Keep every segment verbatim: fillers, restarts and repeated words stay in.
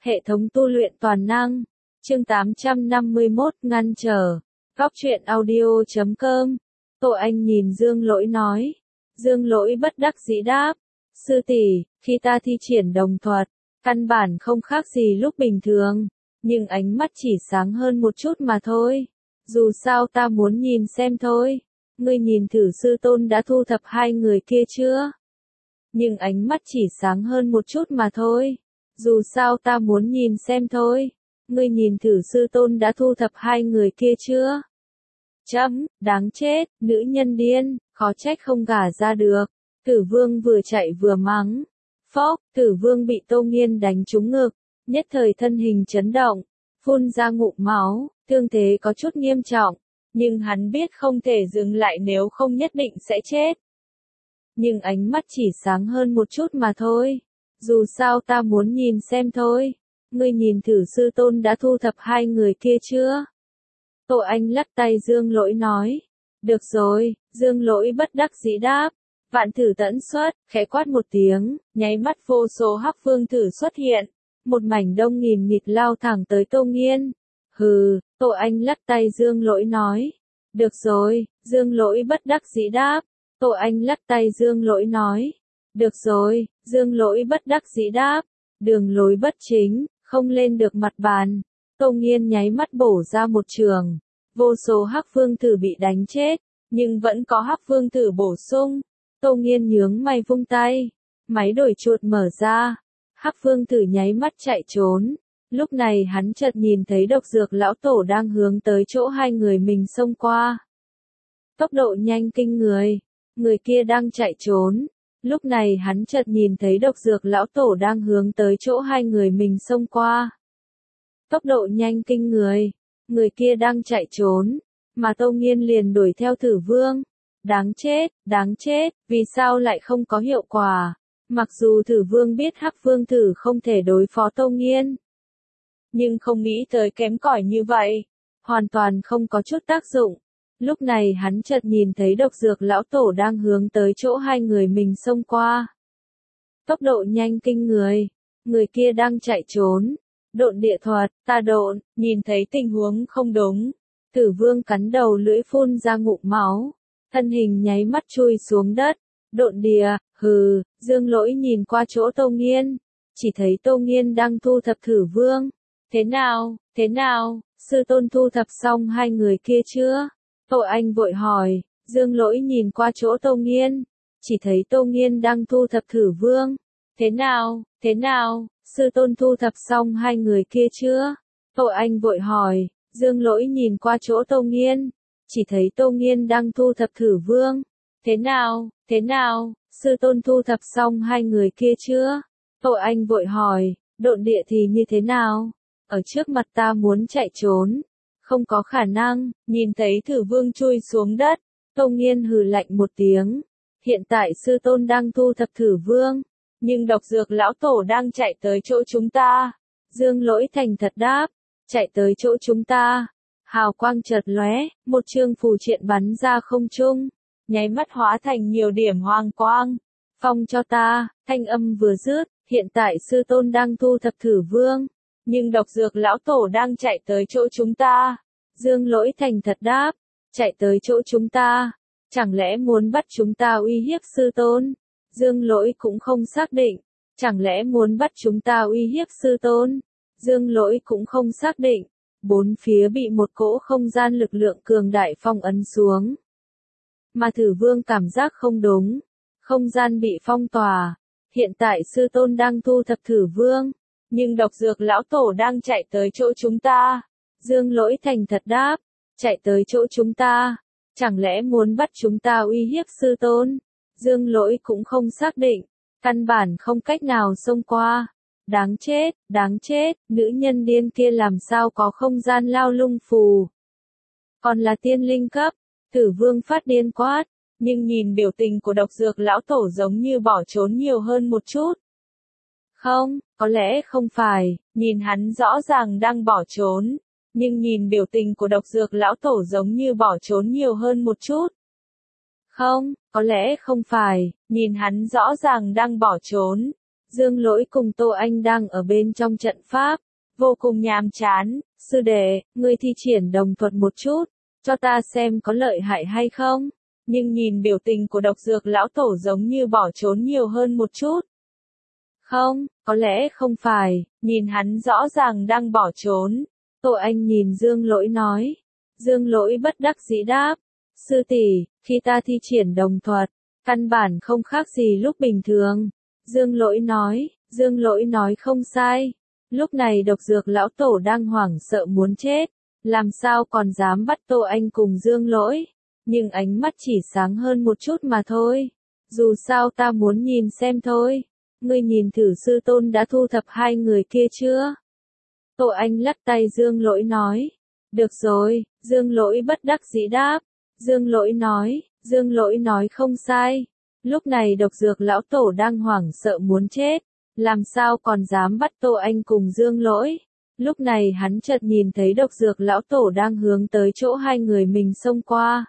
Hệ thống tu luyện toàn năng. Chương tám trăm năm mươi mốt ngăn trở. Góc truyện audio chấm com. Tô Anh nhìn Dương Lỗi nói. Dương Lỗi bất đắc dĩ đáp. Sư tỷ, khi ta thi triển đồng thuật, căn bản không khác gì lúc bình thường, nhưng ánh mắt chỉ sáng hơn một chút mà thôi. Dù sao ta muốn nhìn xem thôi. Ngươi nhìn thử sư tôn đã thu thập hai người kia chưa? Nhưng ánh mắt chỉ sáng hơn một chút mà thôi. Dù sao ta muốn nhìn xem thôi. Ngươi nhìn thử sư tôn đã thu thập hai người kia chưa? Chấm, đáng chết, nữ nhân điên, khó trách không gả ra được. Tử Vương vừa chạy vừa mắng. Phốc, Tử Vương bị Tô Nghiên đánh trúng ngực, nhất thời thân hình chấn động, phun ra ngụm máu, thương thế có chút nghiêm trọng, nhưng hắn biết không thể dừng lại nếu không nhất định sẽ chết. Nhưng ánh mắt chỉ sáng hơn một chút mà thôi. Dù sao ta muốn nhìn xem thôi. Ngươi nhìn thử sư tôn đã thu thập hai người kia chưa? Tô Anh lắc tay Dương Lỗi nói. Được rồi, Dương Lỗi bất đắc dĩ đáp. Vạn thử tẫn xuất, khẽ quát một tiếng, nháy mắt vô số hắc vương thử xuất hiện. Một mảnh đông nghìn nghịt lao thẳng tới Tô Nghiên. Hừ, Tô Anh lắc tay Dương Lỗi nói. Được rồi, Dương Lỗi bất đắc dĩ đáp. Tô Anh lắc tay Dương Lỗi nói. Được rồi, Dương Lỗi bất đắc dĩ đáp. Đường lối bất chính, không lên được mặt bàn. Tô Nghiên nháy mắt bổ ra một trường. Vô số hắc vương thử bị đánh chết, nhưng vẫn có hắc vương thử bổ sung. Tô Nghiên nhướng mày vung tay. Máy đổi chuột mở ra. Hắc vương thử nháy mắt chạy trốn. Lúc này hắn chợt nhìn thấy độc dược lão tổ đang hướng tới chỗ hai người mình xông qua. Tốc độ nhanh kinh người. Người kia đang chạy trốn. Lúc này hắn chợt nhìn thấy độc dược lão tổ đang hướng tới chỗ hai người mình xông qua. Tốc độ nhanh kinh người. Người kia đang chạy trốn. Mà Tô Nghiên liền đuổi theo Tử Vương. Đáng chết, đáng chết, vì sao lại không có hiệu quả? Mặc dù Tử Vương biết hắc vương thử không thể đối phó Tô Nghiên, nhưng không nghĩ tới kém cỏi như vậy. Hoàn toàn không có chút tác dụng. Lúc này hắn chợt nhìn thấy độc dược lão tổ đang hướng tới chỗ hai người mình xông qua. Tốc độ nhanh kinh người. Người kia đang chạy trốn. Độn địa thuật, ta độn, nhìn thấy tình huống không đúng. Tử Vương cắn đầu lưỡi phun ra ngụm máu. Thân hình nháy mắt chui xuống đất. Độn địa, hừ, Dương Lỗi nhìn qua chỗ Tô Nghiên. Chỉ thấy Tô Nghiên đang thu thập Tử Vương. Thế nào, thế nào, sư tôn thu thập xong hai người kia chưa? Tô Anh vội hỏi. Dương Lỗi nhìn qua chỗ Tô Nghiên. Chỉ thấy Tô Nghiên đang thu thập Tử Vương. Thế nào, thế nào, sư tôn thu thập xong hai người kia chưa? Tô Anh vội hỏi. Dương Lỗi nhìn qua chỗ Tô Nghiên. Chỉ thấy Tô Nghiên đang thu thập Tử Vương. Thế nào, thế nào, sư tôn thu thập xong hai người kia chưa? Tô Anh vội hỏi. Độn địa thì như thế nào? Ở trước mặt ta muốn chạy trốn. Không có khả năng, nhìn thấy Tử Vương chui xuống đất. Tô Nghiên hừ lạnh một tiếng. Hiện tại sư tôn đang thu thập Tử Vương. Nhưng độc dược lão tổ đang chạy tới chỗ chúng ta. Dương Lỗi thành thật đáp. Chạy tới chỗ chúng ta. Hào quang chợt lóe, một chương phù triện bắn ra không trung. Nháy mắt hóa thành nhiều điểm hoàng quang. Phong cho ta, thanh âm vừa dứt. Hiện tại sư tôn đang thu thập Tử Vương. Nhưng độc dược lão tổ đang chạy tới chỗ chúng ta. Dương Lỗi thành thật đáp. Chạy tới chỗ chúng ta. Chẳng lẽ muốn bắt chúng ta uy hiếp sư tôn? Dương Lỗi cũng không xác định. Chẳng lẽ muốn bắt chúng ta uy hiếp sư tôn? Dương Lỗi cũng không xác định. Bốn phía bị một cỗ không gian lực lượng cường đại phong ấn xuống. Mà Tử Vương cảm giác không đúng. Không gian bị phong tỏa. Hiện tại sư tôn đang thu thập Tử Vương. Nhưng độc dược lão tổ đang chạy tới chỗ chúng ta. Dương Lỗi thành thật đáp. Chạy tới chỗ chúng ta. Chẳng lẽ muốn bắt chúng ta uy hiếp sư tôn? Dương Lỗi cũng không xác định. Căn bản không cách nào xông qua. Đáng chết, đáng chết, nữ nhân điên kia làm sao có không gian lao lung phù. Còn là tiên linh cấp. Tử Vương phát điên quát. Nhưng nhìn biểu tình của độc dược lão tổ giống như bỏ trốn nhiều hơn một chút. Không, có lẽ không phải, nhìn hắn rõ ràng đang bỏ trốn. Nhưng nhìn biểu tình của độc dược lão tổ giống như bỏ trốn nhiều hơn một chút. Không, có lẽ không phải, nhìn hắn rõ ràng đang bỏ trốn. Dương Lỗi cùng Tô Anh đang ở bên trong trận pháp, vô cùng nhàm chán. Sư đệ, ngươi thi triển đồng thuật một chút, cho ta xem có lợi hại hay không. Nhưng nhìn biểu tình của độc dược lão tổ giống như bỏ trốn nhiều hơn một chút. Không, có lẽ không phải, nhìn hắn rõ ràng đang bỏ trốn. Tô Anh nhìn Dương Lỗi nói. Dương Lỗi bất đắc dĩ đáp. Sư tỷ, khi ta thi triển đồng thuật, căn bản không khác gì lúc bình thường. Dương Lỗi nói, Dương Lỗi nói không sai. Lúc này độc dược lão tổ đang hoảng sợ muốn chết. Làm sao còn dám bắt Tô Anh cùng Dương Lỗi. Nhưng ánh mắt chỉ sáng hơn một chút mà thôi. Dù sao ta muốn nhìn xem thôi. Ngươi nhìn thử sư tôn đã thu thập hai người kia chưa? Tô Anh lắc tay Dương Lỗi nói. Được rồi, Dương Lỗi bất đắc dĩ đáp. Dương Lỗi nói, Dương Lỗi nói không sai. Lúc này độc dược lão tổ đang hoảng sợ muốn chết. Làm sao còn dám bắt Tô Anh cùng Dương Lỗi. Lúc này hắn chợt nhìn thấy độc dược lão tổ đang hướng tới chỗ hai người mình xông qua.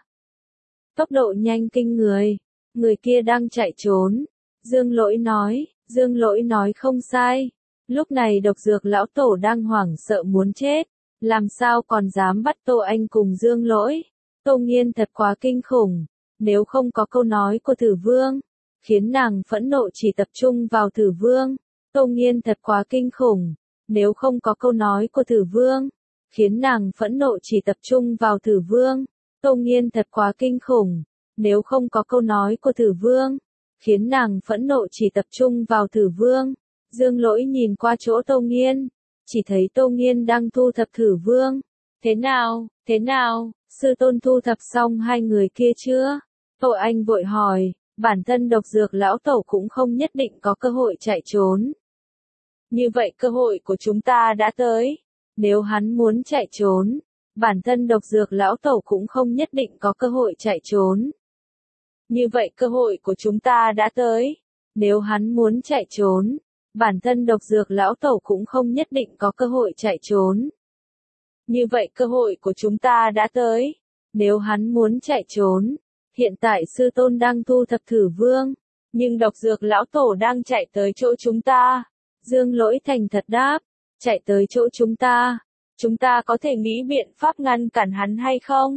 Tốc độ nhanh kinh người. Người kia đang chạy trốn. Dương Lỗi nói, Dương Lỗi nói không sai. Lúc này độc dược lão tổ đang hoảng sợ muốn chết. Làm sao còn dám bắt Tô Anh cùng Dương Lỗi. Tô Nghiên thật quá kinh khủng. Nếu không có câu nói của Tử Vương, khiến nàng phẫn nộ chỉ tập trung vào Tử Vương. Tô Nghiên thật quá kinh khủng. Nếu không có câu nói của Tử Vương, khiến nàng phẫn nộ chỉ tập trung vào Tử Vương. Tô Nghiên thật quá kinh khủng. Nếu không có câu nói của Tử Vương, khiến nàng phẫn nộ chỉ tập trung vào Tử Vương. Dương Lỗi nhìn qua chỗ Tô Nghiên, chỉ thấy Tô Nghiên đang thu thập Tử Vương. Thế nào, thế nào, sư tôn thu thập xong hai người kia chưa? Tô Anh vội hỏi, bản thân độc dược lão tổ cũng không nhất định có cơ hội chạy trốn. Như vậy cơ hội của chúng ta đã tới. Nếu hắn muốn chạy trốn, bản thân độc dược lão tổ cũng không nhất định có cơ hội chạy trốn. Như vậy cơ hội của chúng ta đã tới. Nếu hắn muốn chạy trốn, bản thân độc dược lão tổ cũng không nhất định có cơ hội chạy trốn. Như vậy cơ hội của chúng ta đã tới. Nếu hắn muốn chạy trốn, hiện tại sư tôn đang thu thập Tử Vương, nhưng độc dược lão tổ đang chạy tới chỗ chúng ta. Dương Lỗi thành thật đáp, chạy tới chỗ chúng ta. Chúng ta có thể nghĩ biện pháp ngăn cản hắn hay không?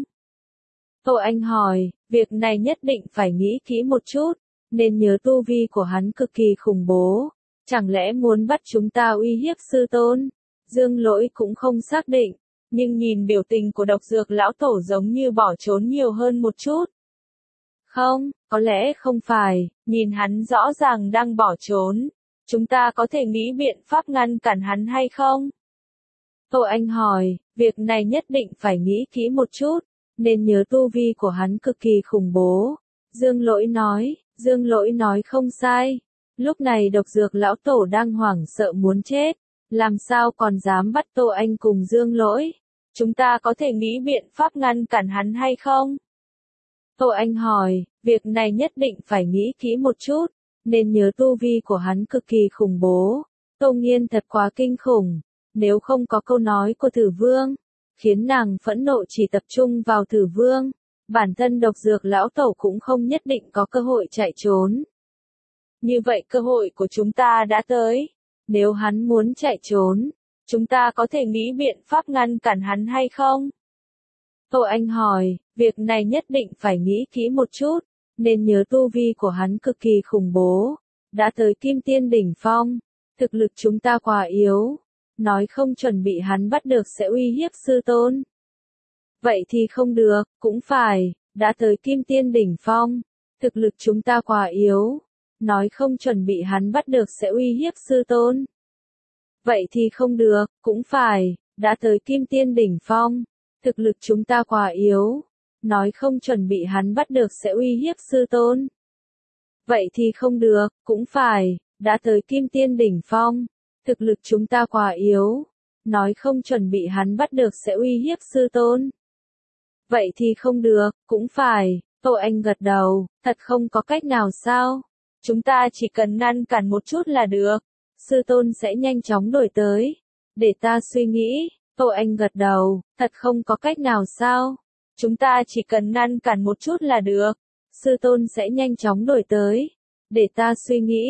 Tô Anh hỏi, việc này nhất định phải nghĩ kỹ một chút, nên nhớ tu vi của hắn cực kỳ khủng bố. Chẳng lẽ muốn bắt chúng ta uy hiếp sư tôn? Dương Lỗi cũng không xác định, nhưng nhìn biểu tình của độc dược lão tổ giống như bỏ trốn nhiều hơn một chút. Không, có lẽ không phải, nhìn hắn rõ ràng đang bỏ trốn. Chúng ta có thể nghĩ biện pháp ngăn cản hắn hay không? Tô Anh hỏi, việc này nhất định phải nghĩ kỹ một chút, nên nhớ tu vi của hắn cực kỳ khủng bố. Dương Lỗi nói, Dương Lỗi nói không sai. Lúc này độc dược lão tổ đang hoảng sợ muốn chết. Làm sao còn dám bắt Tô Anh cùng Dương Lỗi? Chúng ta có thể nghĩ biện pháp ngăn cản hắn hay không? Tô Anh hỏi, việc này nhất định phải nghĩ kỹ một chút, nên nhớ tu vi của hắn cực kỳ khủng bố. Tô Nghiên thật quá kinh khủng. Nếu không có câu nói của Tử Vương, khiến nàng phẫn nộ chỉ tập trung vào Tử Vương, bản thân độc dược lão tổ cũng không nhất định có cơ hội chạy trốn. Như vậy cơ hội của chúng ta đã tới. Nếu hắn muốn chạy trốn, chúng ta có thể nghĩ biện pháp ngăn cản hắn hay không? Tô Anh hỏi, việc này nhất định phải nghĩ kỹ một chút, nên nhớ tu vi của hắn cực kỳ khủng bố. Đã tới Kim Tiên đỉnh phong, thực lực chúng ta quá yếu. Nói không chuẩn bị hắn bắt được sẽ uy hiếp sư tôn. Vậy thì không được, cũng phải, đã tới Kim Tiên đỉnh phong, thực lực chúng ta quá yếu. Nói không chuẩn bị hắn bắt được sẽ uy hiếp sư tôn. Vậy thì không được, cũng phải, đã tới Kim Tiên đỉnh phong, thực lực chúng ta quá yếu. Nói không chuẩn bị hắn bắt được sẽ uy hiếp sư tôn. Vậy thì không được, cũng phải, đã tới Kim Tiên đỉnh phong, thực lực chúng ta quá yếu. Nói không chuẩn bị hắn bắt được sẽ uy hiếp sư tôn. Vậy thì không được, cũng phải, Tô Anh gật đầu, thật không có cách nào sao? Chúng ta chỉ cần ngăn cản một chút là được. Sư tôn sẽ nhanh chóng đuổi tới. Để ta suy nghĩ, Tô Anh gật đầu, thật không có cách nào sao? Chúng ta chỉ cần ngăn cản một chút là được. Sư tôn sẽ nhanh chóng đuổi tới. Để ta suy nghĩ,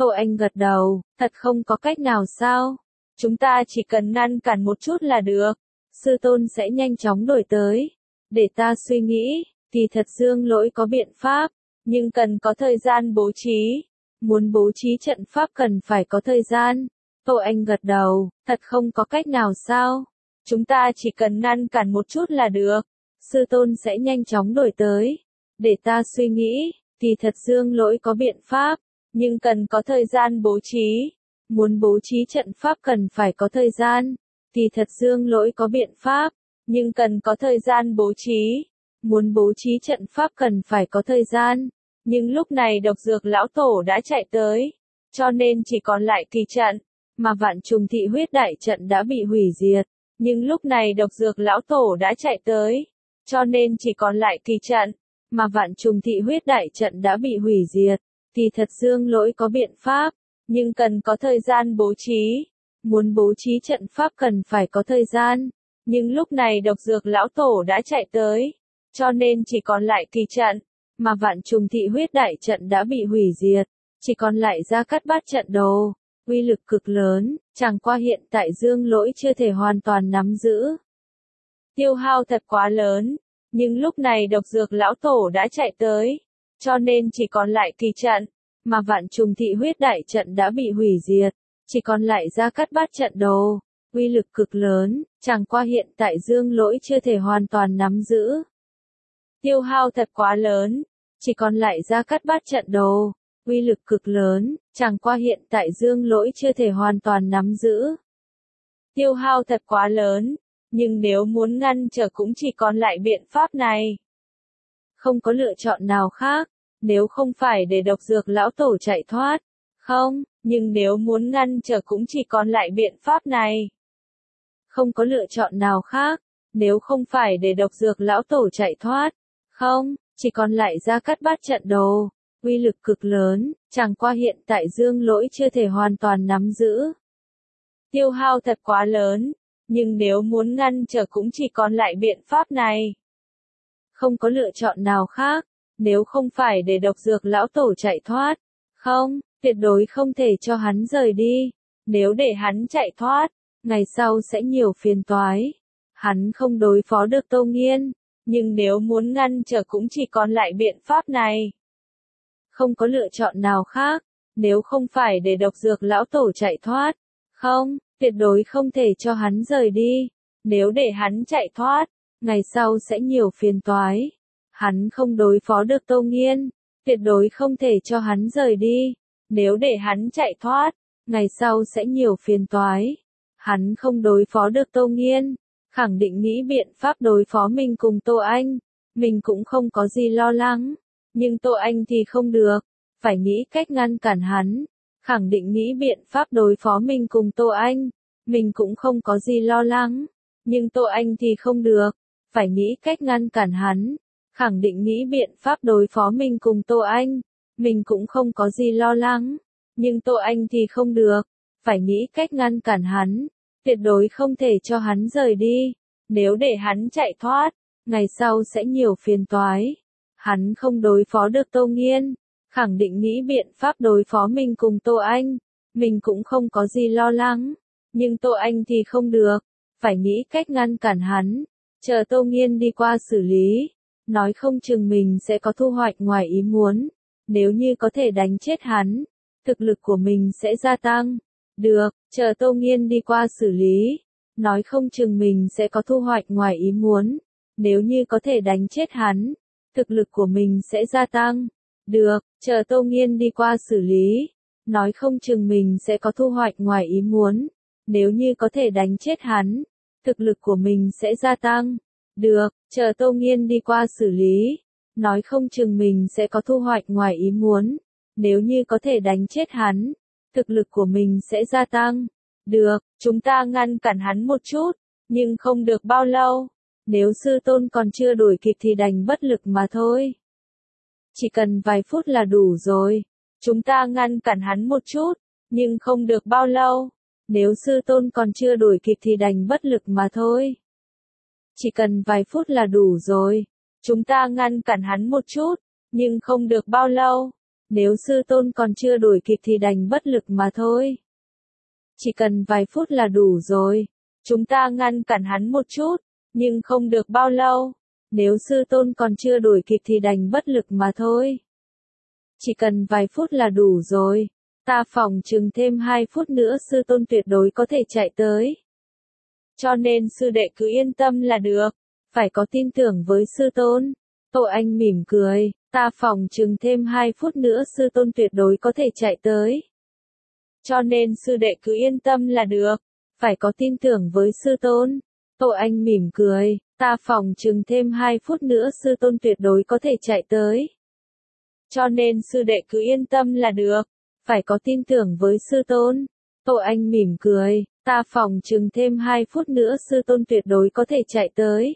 Tô Anh gật đầu, thật không có cách nào sao? Chúng ta chỉ cần ngăn cản một chút là được. Sư tôn sẽ nhanh chóng đổi tới. Để ta suy nghĩ, kỳ thật Dương Lỗi có biện pháp, nhưng cần có thời gian bố trí. Muốn bố trí trận pháp cần phải có thời gian. Tô Anh gật đầu, thật không có cách nào sao? Chúng ta chỉ cần ngăn cản một chút là được. Sư tôn sẽ nhanh chóng đổi tới. Để ta suy nghĩ, kỳ thật Dương Lỗi có biện pháp, nhưng cần có thời gian bố trí. Muốn bố trí trận pháp cần phải có thời gian. Kỳ thật Dương Lỗi có biện pháp, nhưng cần có thời gian bố trí. Muốn bố trí trận pháp cần phải có thời gian. Nhưng lúc này độc dược lão tổ đã chạy tới, cho nên chỉ còn lại kỳ trận, mà vạn trùng thị huyết đại trận đã bị hủy diệt. Nhưng lúc này độc dược lão tổ đã chạy tới, cho nên chỉ còn lại kỳ trận, mà vạn trùng thị huyết đại trận đã bị hủy diệt. Kỳ thật Dương Lỗi có biện pháp, nhưng cần có thời gian bố trí. Muốn bố trí trận pháp cần phải có thời gian. Nhưng lúc này độc dược lão tổ đã chạy tới, cho nên chỉ còn lại kỳ trận, mà vạn trùng thị huyết đại trận đã bị hủy diệt. Chỉ còn lại Gia Cát Bát trận đồ, uy lực cực lớn, chẳng qua hiện tại Dương Lỗi chưa thể hoàn toàn nắm giữ. Tiêu hao thật quá lớn, nhưng lúc này độc dược lão tổ đã chạy tới, cho nên chỉ còn lại kỳ trận, mà vạn trùng thị huyết đại trận đã bị hủy diệt. Chỉ còn lại Gia Cát Bát trận đồ, uy lực cực lớn, chẳng qua hiện tại Dương Lỗi chưa thể hoàn toàn nắm giữ. Tiêu hao thật quá lớn, chỉ còn lại Gia Cát Bát trận đồ, uy lực cực lớn, chẳng qua hiện tại Dương Lỗi chưa thể hoàn toàn nắm giữ. Tiêu hao thật quá lớn, nhưng nếu muốn ngăn trở cũng chỉ còn lại biện pháp này. Không có lựa chọn nào khác, nếu không phải để độc dược lão tổ chạy thoát. Không, nhưng nếu muốn ngăn trở cũng chỉ còn lại biện pháp này. Không có lựa chọn nào khác, nếu không phải để độc dược lão tổ chạy thoát. Không, chỉ còn lại Gia Cát Bát trận đồ, uy lực cực lớn, chẳng qua hiện tại Dương Lỗi chưa thể hoàn toàn nắm giữ. Tiêu hao thật quá lớn, nhưng nếu muốn ngăn trở cũng chỉ còn lại biện pháp này. Không có lựa chọn nào khác, nếu không phải để độc dược lão tổ chạy thoát. Không, tuyệt đối không thể cho hắn rời đi. Nếu để hắn chạy thoát, ngày sau sẽ nhiều phiền toái. Hắn không đối phó được Tô Nghiên, nhưng nếu muốn ngăn trở cũng chỉ còn lại biện pháp này. Không có lựa chọn nào khác, nếu không phải để độc dược lão tổ chạy thoát. Không, tuyệt đối không thể cho hắn rời đi. Nếu để hắn chạy thoát, ngày sau sẽ nhiều phiền toái. Hắn không đối phó được Tô Nghiên, tuyệt đối không thể cho hắn rời đi. Nếu để hắn chạy thoát, ngày sau sẽ nhiều phiền toái. Hắn không đối phó được Tô Nghiên, khẳng định nghĩ biện pháp đối phó mình cùng Tô Anh. Mình cũng không có gì lo lắng, nhưng Tô Anh thì không được, phải nghĩ cách ngăn cản hắn. Khẳng định nghĩ biện pháp đối phó mình cùng Tô Anh. Mình cũng không có gì lo lắng, nhưng Tô Anh thì không được, phải nghĩ cách ngăn cản hắn. Khẳng định nghĩ biện pháp đối phó mình cùng Tô Anh. Mình cũng không có gì lo lắng, nhưng Tô Anh thì không được, phải nghĩ cách ngăn cản hắn. Tuyệt đối không thể cho hắn rời đi. Nếu để hắn chạy thoát, ngày sau sẽ nhiều phiền toái. Hắn không đối phó được Tô Nghiên, khẳng định nghĩ biện pháp đối phó mình cùng Tô Anh. Mình cũng không có gì lo lắng, nhưng Tô Anh thì không được, phải nghĩ cách ngăn cản hắn. Chờ Tô Nghiên đi qua xử lý, nói không chừng mình sẽ có thu hoạch ngoài ý muốn. Nếu như có thể đánh chết hắn, thực lực của mình sẽ gia tăng. Được, chờ Tô Nghiên đi qua xử lý, nói không chừng mình sẽ có thu hoạch ngoài ý muốn. Nếu như có thể đánh chết hắn, thực lực của mình sẽ gia tăng. Được, chờ Tô Nghiên đi qua xử lý, nói không chừng mình sẽ có thu hoạch ngoài ý muốn. Nếu như có thể đánh chết hắn, thực lực của mình sẽ gia tăng. Được, chờ Tô Nghiên đi qua xử lý, nói không chừng mình sẽ có thu hoạch ngoài ý muốn. Nếu như có thể đánh chết hắn, thực lực của mình sẽ gia tăng. Được, chúng ta ngăn cản hắn một chút, nhưng không được bao lâu. Nếu sư tôn còn chưa đuổi kịp thì đành bất lực mà thôi. Chỉ cần vài phút là đủ rồi. Chúng ta ngăn cản hắn một chút, nhưng không được bao lâu. Nếu sư tôn còn chưa đuổi kịp thì đành bất lực mà thôi. Chỉ cần vài phút là đủ rồi. Chúng ta ngăn cản hắn một chút, nhưng không được bao lâu. Nếu sư tôn còn chưa đuổi kịp thì đành bất lực mà thôi. Chỉ cần vài phút là đủ rồi. Chúng ta ngăn cản hắn một chút, nhưng không được bao lâu. Nếu sư tôn còn chưa đuổi kịp thì đành bất lực mà thôi. Chỉ cần vài phút là đủ rồi. Ta phỏng chừng thêm hai phút nữa sư tôn tuyệt đối có thể chạy tới. Cho nên sư đệ cứ yên tâm là được. Phải có tin tưởng với sư tôn. Tô Anh mỉm cười. Ta phỏng chừng thêm hai phút nữa sư tôn tuyệt đối có thể chạy tới. Cho nên sư đệ cứ yên tâm là được. Phải có tin tưởng với sư tôn. Tô Anh mỉm cười. Ta phỏng chừng thêm hai phút nữa sư tôn tuyệt đối có thể chạy tới. Cho nên sư đệ cứ yên tâm là được. Phải có tin tưởng với sư tôn. Tô Anh mỉm cười. Ta phỏng chừng thêm hai phút nữa sư tôn tuyệt đối có thể chạy tới.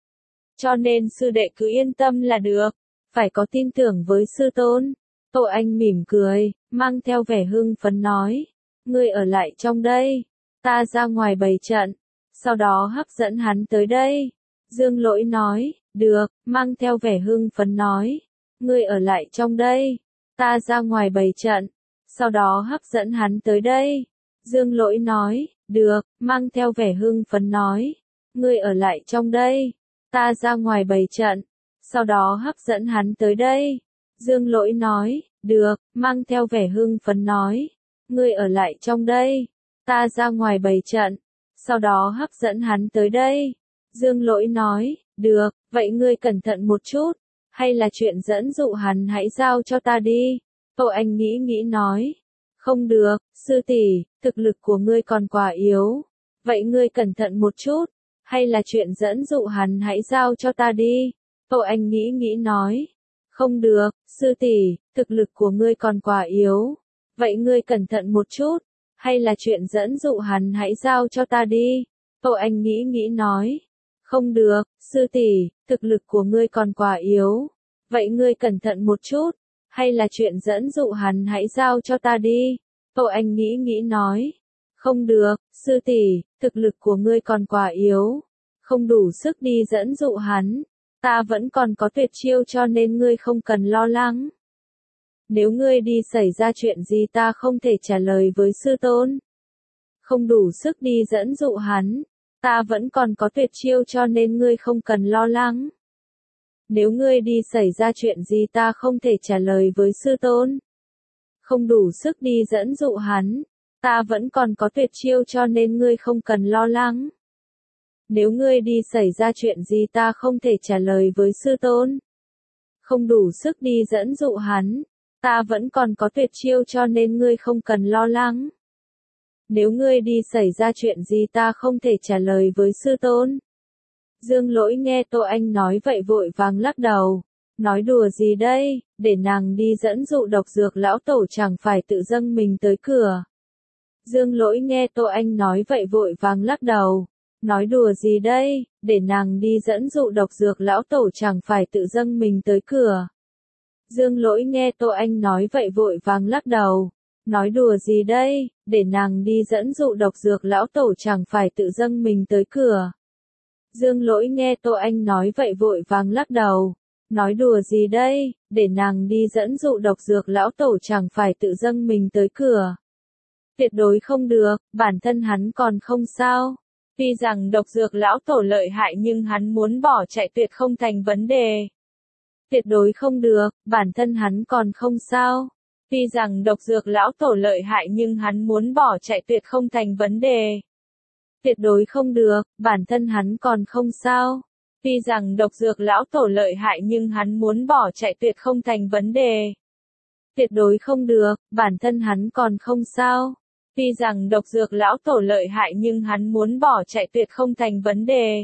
Cho nên sư đệ cứ yên tâm là được. Phải có tin tưởng với sư tôn. Tô Anh mỉm cười, mang theo vẻ hưng phấn nói. Ngươi ở lại trong đây. Ta ra ngoài bày trận. Sau đó hấp dẫn hắn tới đây. Dương Lỗi nói. Được, mang theo vẻ hưng phấn nói. Ngươi ở lại trong đây. Ta ra ngoài bày trận. Sau đó hấp dẫn hắn tới đây. Dương Lỗi nói. Được, mang theo vẻ hưng phấn nói. Ngươi ở lại trong đây. Ta ra ngoài bày trận. Sau đó hấp dẫn hắn tới đây. Dương Lỗi nói. Được, mang theo vẻ hưng phấn nói. Ngươi ở lại trong đây. Ta ra ngoài bày trận. Sau đó hấp dẫn hắn tới đây. Dương Lỗi nói. Được, vậy ngươi cẩn thận một chút. Hay là chuyện dẫn dụ hắn hãy giao cho ta đi. Tô Anh nghĩ nghĩ nói. Không được, sư tỷ, thực lực của ngươi còn quá yếu. Vậy ngươi cẩn thận một chút. Hay là chuyện dẫn dụ hắn hãy giao cho ta đi. Tô Anh nghĩ nghĩ nói. Không được, sư tỷ, thực lực của ngươi còn quá yếu. Vậy ngươi cẩn thận một chút. Hay là chuyện dẫn dụ hắn hãy giao cho ta đi. Tô Anh nghĩ nghĩ nói. Không được, sư tỷ, thực lực của ngươi còn quá yếu. Vậy ngươi cẩn thận một chút. Hay là chuyện dẫn dụ hắn hãy giao cho ta đi. Tô Anh nghĩ nghĩ nói. Không được, sư tỷ, thực lực của ngươi còn quá yếu. Không đủ sức đi dẫn dụ hắn. Ta vẫn còn có tuyệt chiêu cho nên ngươi không cần lo lắng. Nếu ngươi đi xảy ra chuyện gì ta không thể trả lời với sư tôn. Không đủ sức đi dẫn dụ hắn. Ta vẫn còn có tuyệt chiêu cho nên ngươi không cần lo lắng. Nếu ngươi đi xảy ra chuyện gì ta không thể trả lời với sư tôn. Không đủ sức đi dẫn dụ hắn. Ta vẫn còn có tuyệt chiêu cho nên ngươi không cần lo lắng. Nếu ngươi đi xảy ra chuyện gì ta không thể trả lời với sư tôn. Không đủ sức đi dẫn dụ hắn. Ta vẫn còn có tuyệt chiêu cho nên ngươi không cần lo lắng. Nếu ngươi đi xảy ra chuyện gì ta không thể trả lời với sư tôn. Dương Lỗi nghe Tô Anh nói vậy vội vàng lắc đầu. Nói đùa gì đây, để nàng đi dẫn dụ độc dược lão tổ chẳng phải tự dâng mình tới cửa. Dương Lỗi nghe Tô Anh nói vậy vội vàng lắc đầu. Nói đùa gì đây, để nàng đi dẫn dụ độc dược lão tổ chẳng phải tự dâng mình tới cửa. Dương Lỗi nghe Tô Anh nói vậy vội vàng lắc đầu. Nói đùa gì đây, để nàng đi dẫn dụ độc dược lão tổ chẳng phải tự dâng mình tới cửa. Dương Lỗi nghe Tô Anh nói vậy vội vàng lắc đầu. Nói đùa gì đây, để nàng đi dẫn dụ độc dược lão tổ chẳng phải tự dâng mình tới cửa. Tuyệt đối không được, bản thân hắn còn không sao. Tuy rằng độc dược lão tổ lợi hại nhưng hắn muốn bỏ chạy tuyệt không thành vấn đề. Tuyệt đối không được, bản thân hắn còn không sao. Tuy rằng độc dược lão tổ lợi hại nhưng hắn muốn bỏ chạy tuyệt không thành vấn đề. Tuyệt đối không được, bản thân hắn còn không sao. Tuy rằng độc dược lão tổ lợi hại nhưng hắn muốn bỏ chạy tuyệt không thành vấn đề. Tuyệt đối không được, bản thân hắn còn không sao. Tuy rằng độc dược lão tổ lợi hại nhưng hắn muốn bỏ chạy tuyệt không thành vấn đề.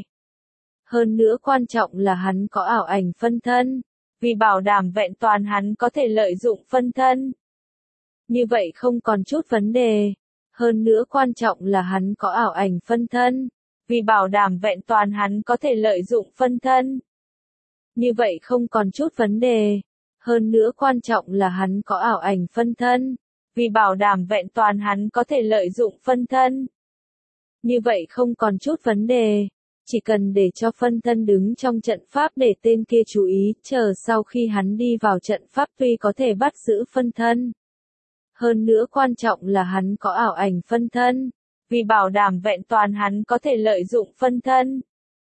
Hơn nữa quan trọng là hắn có ảo ảnh phân thân. Vì bảo đảm vẹn toàn hắn có thể lợi dụng phân thân. Như vậy không còn chút vấn đề. Hơn nữa quan trọng là hắn có ảo ảnh phân thân. Vì bảo đảm vẹn toàn hắn có thể lợi dụng phân thân. Như vậy không còn chút vấn đề. Hơn nữa quan trọng là hắn có ảo ảnh phân thân. Vì bảo đảm vẹn toàn hắn có thể lợi dụng phân thân. Như vậy không còn chút vấn đề. Chỉ cần để cho phân thân đứng trong trận pháp để tên kia chú ý, chờ sau khi hắn đi vào trận pháp tuy có thể bắt giữ phân thân. Hơn nữa quan trọng là hắn có ảo ảnh phân thân. Vì bảo đảm vẹn toàn hắn có thể lợi dụng phân thân.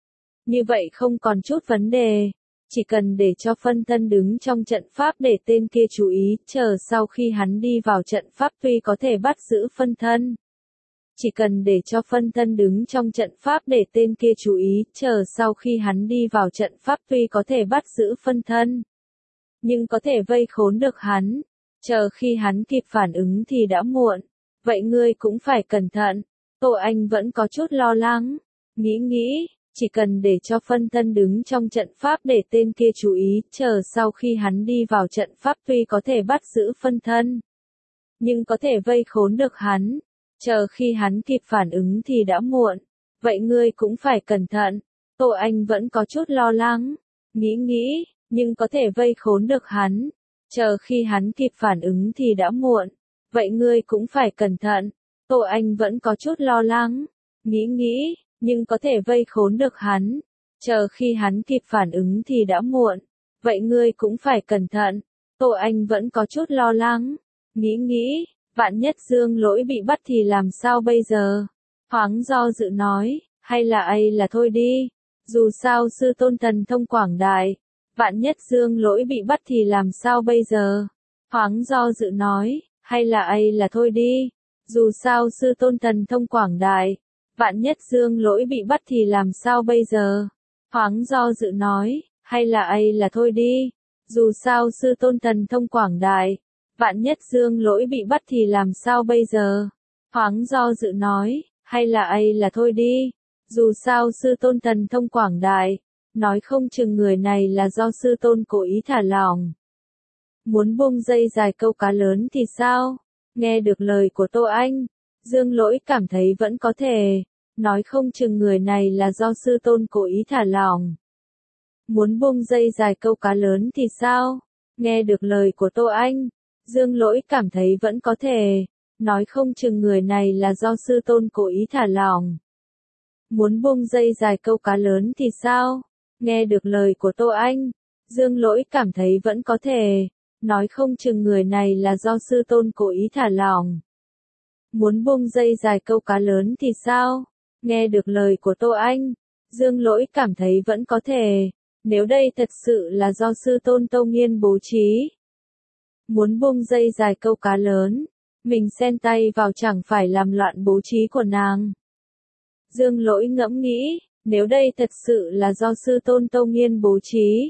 Như vậy không còn chút vấn đề. Chỉ cần để cho phân thân đứng trong trận pháp để tên kia chú ý, chờ sau khi hắn đi vào trận pháp tuy có thể bắt giữ phân thân. Chỉ cần để cho phân thân đứng trong trận pháp để tên kia chú ý, chờ sau khi hắn đi vào trận pháp tuy có thể bắt giữ phân thân. Nhưng có thể vây khốn được hắn. Chờ khi hắn kịp phản ứng thì đã muộn. Vậy ngươi cũng phải cẩn thận. Tô Anh vẫn có chút lo lắng. Nghĩ nghĩ, chỉ cần để cho phân thân đứng trong trận pháp để tên kia chú ý, chờ sau khi hắn đi vào trận pháp tuy có thể bắt giữ phân thân. Nhưng có thể vây khốn được hắn. Chờ khi hắn kịp phản ứng thì đã muộn. Vậy ngươi cũng phải cẩn thận. Tô Anh vẫn có chút lo lắng. Nghĩ nghĩ, nhưng có thể vây khốn được hắn. Chờ khi hắn kịp phản ứng thì đã muộn. Vậy ngươi cũng phải cẩn thận. Tô Anh vẫn có chút lo lắng. Nghĩ nghĩ, nhưng có thể vây khốn được hắn. Chờ khi hắn kịp phản ứng thì đã muộn. Vậy ngươi cũng phải cẩn thận. Tô Anh vẫn có chút lo lắng. Nghĩ nghĩ, vạn nhất Dương Lỗi bị bắt thì làm sao bây giờ? Thoáng do dự nói, hay là ấy là thôi đi. Dù sao sư tôn thần thông quảng đại. Vạn nhất Dương Lỗi bị bắt thì làm sao bây giờ? Thoáng do dự nói, hay là ấy là thôi đi. Dù sao sư tôn thần thông quảng đại. Vạn nhất Dương Lỗi bị bắt thì làm sao bây giờ? Thoáng do dự nói, hay là ấy là thôi đi. Dù sao sư tôn thần thông quảng đại. Vạn nhất Dương Lỗi bị bắt thì làm sao bây giờ? Thoáng do dự nói, hay là ấy là thôi đi. Dù sao sư tôn thần thông quảng đại. Nói không chừng người này là do sư tôn cố ý thả lỏng. Muốn buông dây dài câu cá lớn thì sao? Nghe được lời của Tô Anh, Dương Lỗi cảm thấy vẫn có thể. Nói không chừng người này là do sư tôn cố ý thả lỏng. Muốn buông dây dài câu cá lớn thì sao? Nghe được lời của Tô Anh, Dương Lỗi cảm thấy vẫn có thể. Nói không chừng người này là do sư tôn cố ý thả lỏng. Muốn buông dây dài câu cá lớn thì sao? Nghe được lời của Tô Anh, Dương Lỗi cảm thấy vẫn có thể. Nói không chừng người này là do sư tôn cố ý thả lỏng. Muốn buông dây dài câu cá lớn thì sao? Nghe được lời của Tô Anh, Dương Lỗi cảm thấy vẫn có thể. Nếu đây thật sự là do sư tôn Tô Nghiên bố trí. Muốn buông dây dài câu cá lớn, mình xen tay vào chẳng phải làm loạn bố trí của nàng. Dương Lỗi ngẫm nghĩ, nếu đây thật sự là do sư tôn Tô Nghiên bố trí.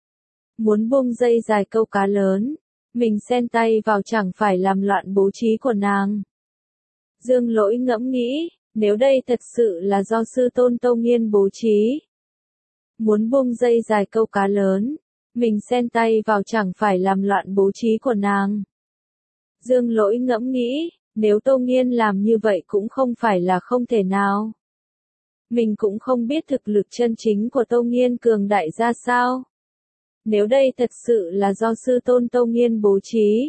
Muốn buông dây dài câu cá lớn, mình xen tay vào chẳng phải làm loạn bố trí của nàng. Dương Lỗi ngẫm nghĩ, nếu đây thật sự là do sư tôn Tô Nghiên bố trí. Muốn buông dây dài câu cá lớn, mình xen tay vào chẳng phải làm loạn bố trí của nàng. Dương Lỗi ngẫm nghĩ, nếu Tô Nghiên làm như vậy cũng không phải là không thể nào. Mình cũng không biết thực lực chân chính của Tô Nghiên cường đại ra sao. Nếu đây thật sự là do sư tôn Tô Nghiên bố trí.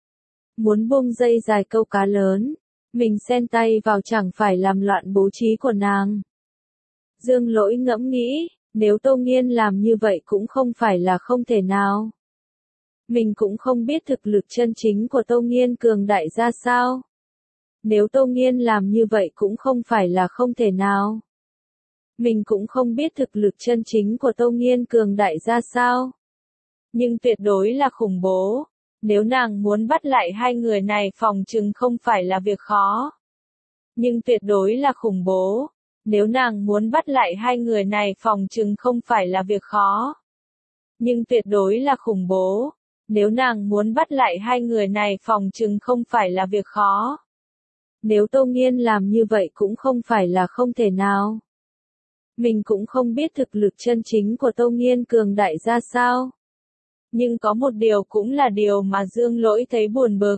Muốn buông dây dài câu cá lớn, mình xen tay vào chẳng phải làm loạn bố trí của nàng. Dương Lỗi ngẫm nghĩ, nếu Tô Nghiên làm như vậy cũng không phải là không thể nào. Mình cũng không biết thực lực chân chính của Tô Nghiên cường đại ra sao. Nếu Tô Nghiên làm như vậy cũng không phải là không thể nào. Mình cũng không biết thực lực chân chính của Tô Nghiên cường đại ra sao. Nhưng tuyệt đối là khủng bố. Nếu nàng muốn bắt lại hai người này phòng chừng không phải là việc khó. Nhưng tuyệt đối là khủng bố. Nếu nàng muốn bắt lại hai người này phòng chừng không phải là việc khó. Nhưng tuyệt đối là khủng bố. Nếu nàng muốn bắt lại hai người này phòng chừng không phải là việc khó. Nếu Tô Nghiên làm như vậy cũng không phải là không thể nào. Mình cũng không biết thực lực chân chính của Tô Nghiên cường đại ra sao. Nhưng có một điều cũng là điều mà Dương Lỗi thấy buồn bực.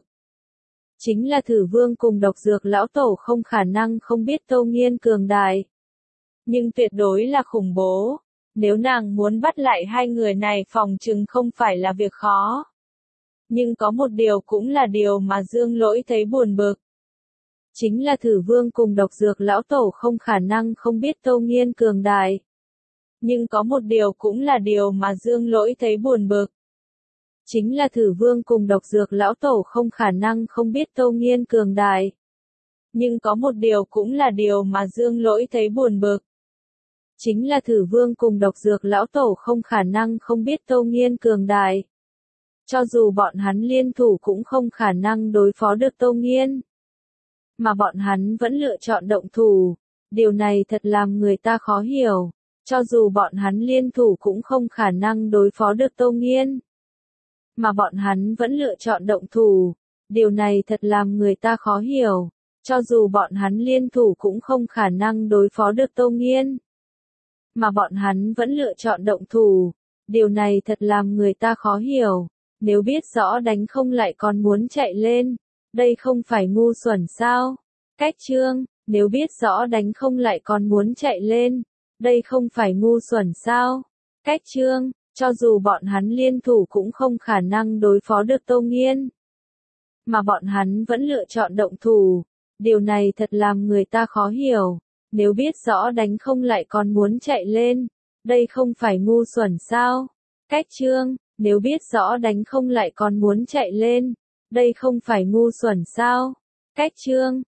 Chính là Thử Vương cùng Độc Dược lão tổ không khả năng không biết Tô Nghiên cường đại. Nhưng tuyệt đối là khủng bố. Nếu nàng muốn bắt lại hai người này phòng chừng không phải là việc khó. Nhưng có một điều cũng là điều mà Dương Lỗi thấy buồn bực. Chính là Thử Vương cùng Độc Dược lão tổ không khả năng không biết Tô Nghiên cường đại. Nhưng có một điều cũng là điều mà Dương Lỗi thấy buồn bực. Chính là Thử Vương cùng Độc Dược lão tổ không khả năng không biết Tô Nghiên cường đại. Nhưng có một điều cũng là điều mà Dương Lỗi thấy buồn bực. Chính là Thử Vương cùng Độc Dược lão tổ không khả năng không biết Tô Nghiên cường đại. Cho dù bọn hắn liên thủ cũng không khả năng đối phó được Tô Nghiên. Mà bọn hắn vẫn lựa chọn động thủ. Điều này thật làm người ta khó hiểu. Cho dù bọn hắn liên thủ cũng không khả năng đối phó được Tô Nghiên. Mà bọn hắn vẫn lựa chọn động thủ. Điều này thật làm người ta khó hiểu. Cho dù bọn hắn liên thủ cũng không khả năng đối phó được Tô Nghiên. Mà bọn hắn vẫn lựa chọn động thủ. Điều này thật làm người ta khó hiểu. Nếu biết rõ đánh không lại còn muốn chạy lên. Đây không phải ngu xuẩn sao? Cách chương, nếu biết rõ đánh không lại còn muốn chạy lên. Đây không phải ngu xuẩn sao? Cách chương, cho dù bọn hắn liên thủ cũng không khả năng đối phó được Tô Nghiên. Mà bọn hắn vẫn lựa chọn động thủ. Điều này thật làm người ta khó hiểu. Nếu biết rõ đánh không lại còn muốn chạy lên. Đây không phải ngu xuẩn sao? Cách chương, nếu biết rõ đánh không lại còn muốn chạy lên. Đây không phải ngu xuẩn sao? Cách chương,